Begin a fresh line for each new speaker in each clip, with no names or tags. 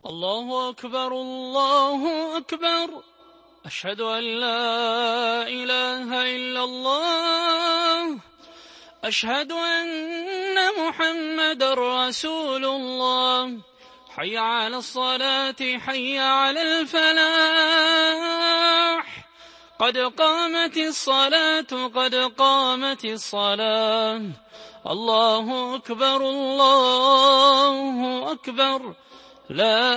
الله أكبر الله أكبر. أشهد أن لا إله إلا الله. أشهد أن محمد رسول الله. حي على الصلاة حي على الفلاح. قد قامت الصلاة قد قامت الصلاة. الله أكبر الله أكبر. لا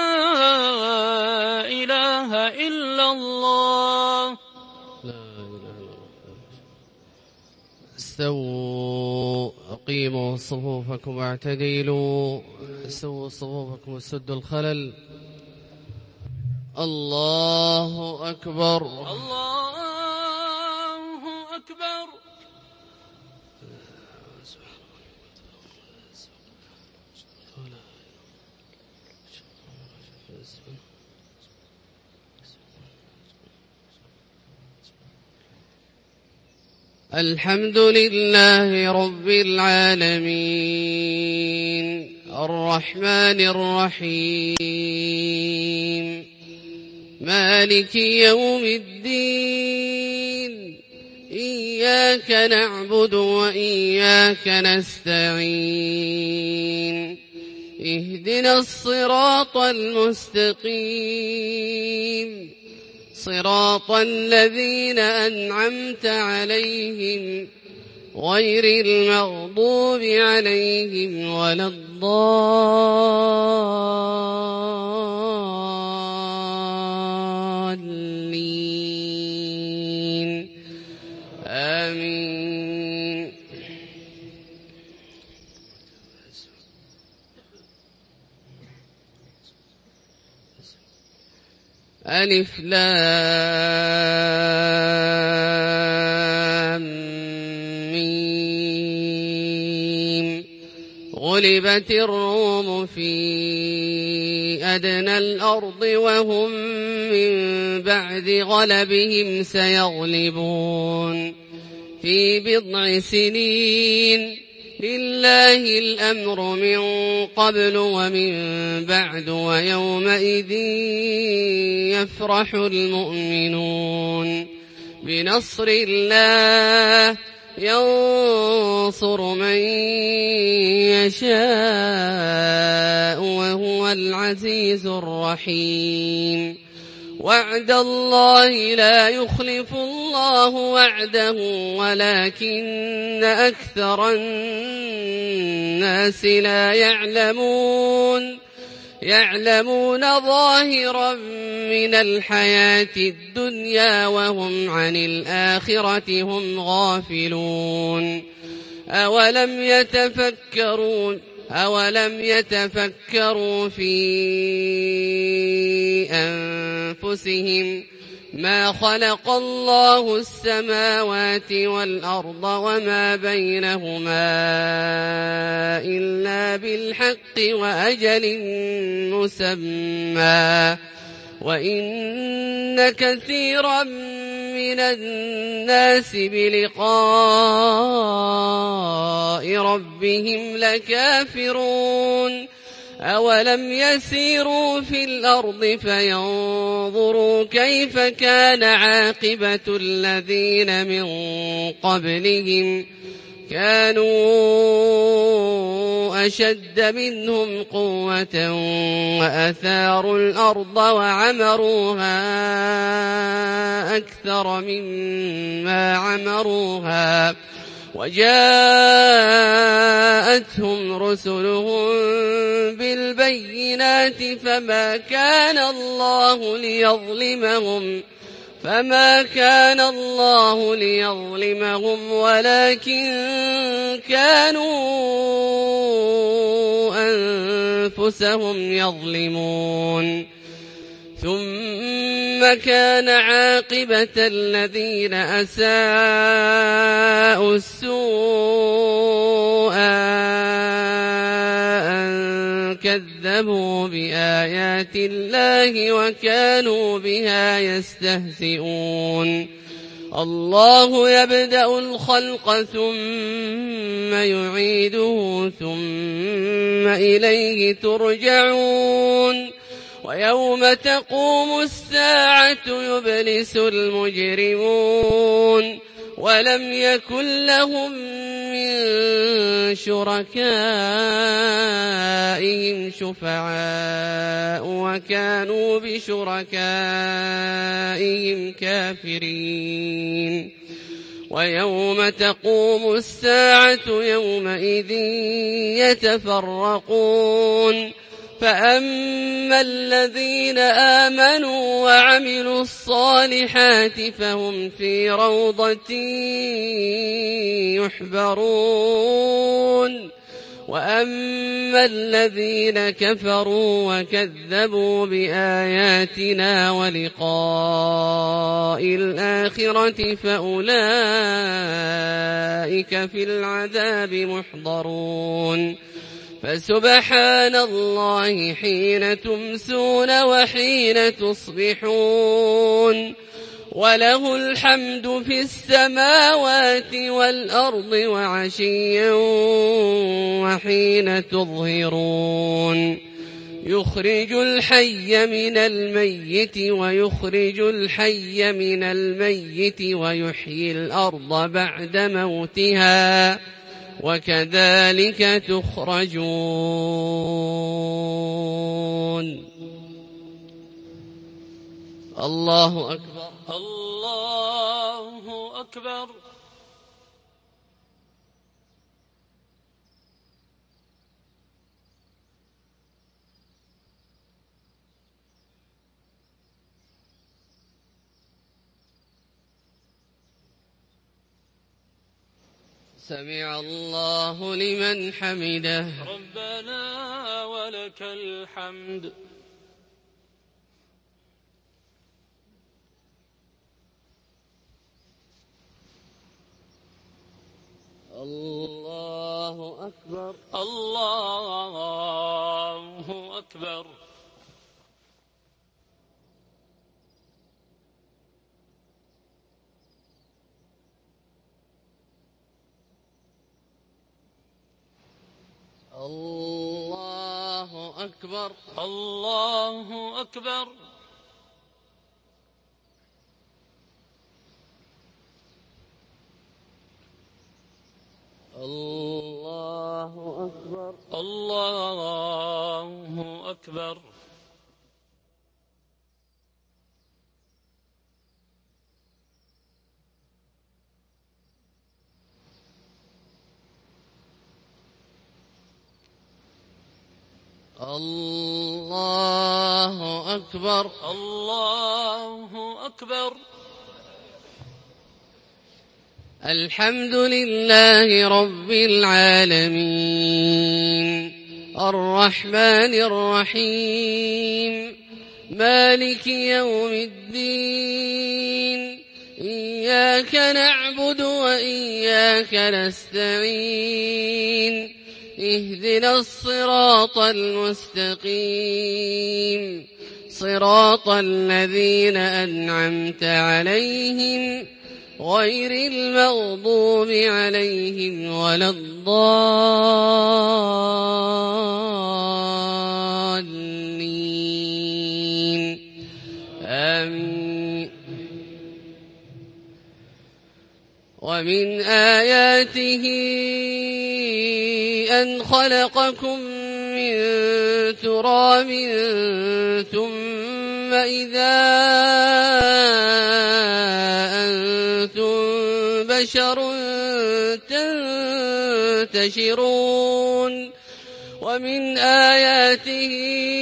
إله إلا الله.
استووا أقيموا صفوفكم واعتدلوا. سووا صفوفكم وسدوا الخلل. الله أكبر
الله أكبر.
الحمد لله رب العالمين الرحمن الرحيم مالك يوم الدين. إياك نعبد وإياك نستعين. اهدنا الصراط المستقيم صراط الذين أنعمت عليهم غير المغضوب عليهم ولا الضالين. آمين. ألف لام ميم. غلبت الروم في أدنى الأرض وهم من بعد غلبهم سيغلبون في بضع سنين. لله الأمر من قبل ومن بعد ويومئذ يفرح المؤمنون بنصر الله. ينصر من يشاء وهو العزيز الرحيم. وعد الله لا يخلف الله وعده ولكن أكثر الناس لا يعلمون ظاهرا من الحياة الدنيا وهم عن الآخرة هم غافلون. أولم يتفكروا في أنفسهم ما خلق الله السماوات والأرض وما بينهما إلا بالحق وأجل مسمى وإن كثيرا من الناس بلقاء ربهم لكافرون. أولم يسيروا في الأرض فينظروا كيف كان عاقبة الذين من قبلهم كانوا أشد منهم قوة وأثاروا الأرض وعمروها أكثر مما عمروها وجاءتهم رسلهم بالبينات فما كان الله ليظلمهم ولكن كانوا أنفسهم يظلمون. ثم كان عاقبة الذين أساءوا السوء أن كذبوا بآيات الله وكانوا بها يستهزئون. الله يبدأ الخلق ثم يعيده ثم إليه ترجعون. ويوم تقوم الساعة يبلس المجرمون ولم يكن لهم من شركائهم شفعاء وكانوا بشركائهم كافرين ويوم تقوم الساعة يومئذ يتفرقون فأما الذين آمنوا وعملوا الصالحات فهم في روضة يحبرون وأما الذين كفروا وكذبوا بآياتنا ولقاء الآخرة فأولئك في العذاب محضرون فسبحان الله حين تمسون وحين تصبحون وله الحمد في السماوات والأرض وعشيا وحين تظهرون يخرج الحي من الميت ويخرج الحي من الميت ويحيي الأرض بعد موتها وكذلك تخرجون. الله أكبر.
الله أكبر.
سمع الله لمن حمده.
ربنا ولك الحمد.
الله أكبر.
الله أكبر.
الله أكبر.
الله أكبر.
الله أكبر.
الله أكبر.
الله أكبر.
الله أكبر.
الحمد لله رب العالمين الرحمن الرحيم مالك يوم الدين إياك نعبد وإياك نستعين اهدنا الصراط المستقيم صراط الذين أنعمت عليهم غير المغضوب عليهم ولا الضالين آمين. ومن آياته أن خلقكم من تراب ثم إذا أنتم بشر تنتشرون. ومن آياته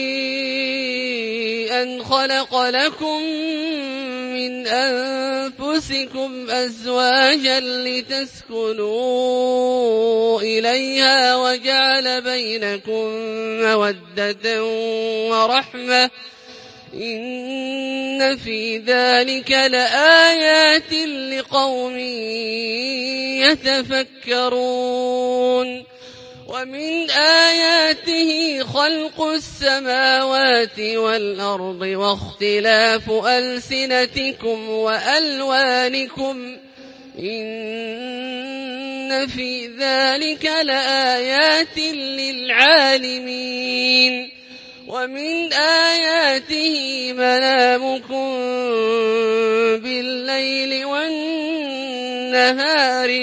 أن خلق لكم من أنفسكم أزواجا لتسكنوا إليها وجعل بينكم مودة ورحمة إن في ذلك لآيات لقوم يتفكرون. ومن آياته خلق السماوات والأرض واختلاف ألسنتكم وألوانكم إن في ذلك لآيات للعالمين. ومن آياته منامكم بالليل والنهار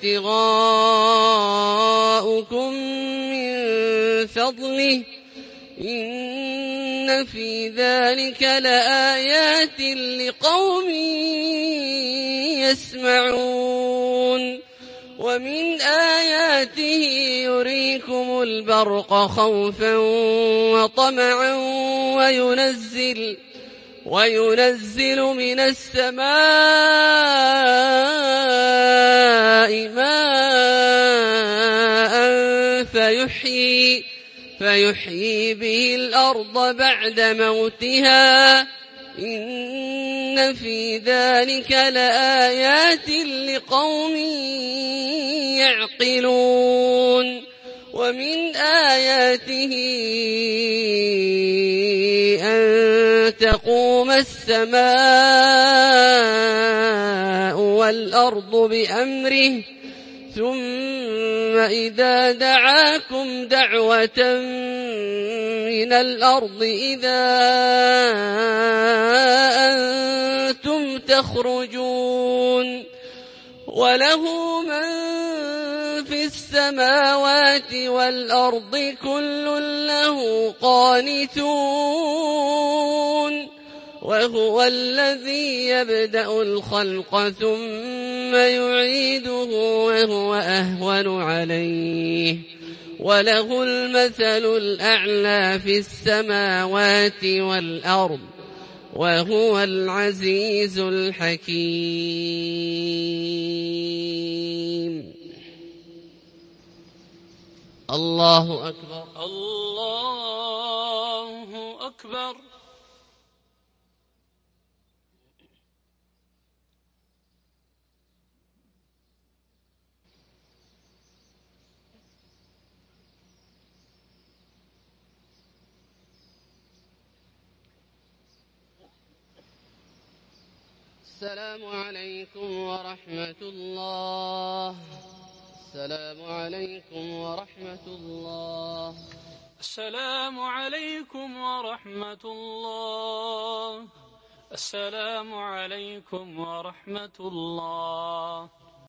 وابتغاؤكم من فضله إن في ذلك لآيات لقوم يسمعون ومن آياته يريكم البرق خوفا وطمعا وينزل من السماء ماء فيحيي به الأرض بعد موتها إن في ذلك لآيات لقوم يعقلون ومن آياته أن تقوم السماء والأرض بأمره ثم إذا دعاكم دعوة من الأرض إذا أنتم تخرجون وله من في السماوات والأرض كل له قانتون وهو الذي يبدأ الخلق ثم يعيده وهو أهون عليه وله المثل الأعلى في السماوات والأرض وهو العزيز الحكيم. الله أكبر.
الله أكبر.
السلام عليكم ورحمة الله. السلام عليكم ورحمة الله.
السلام عليكم ورحمة الله. السلام عليكم ورحمة الله.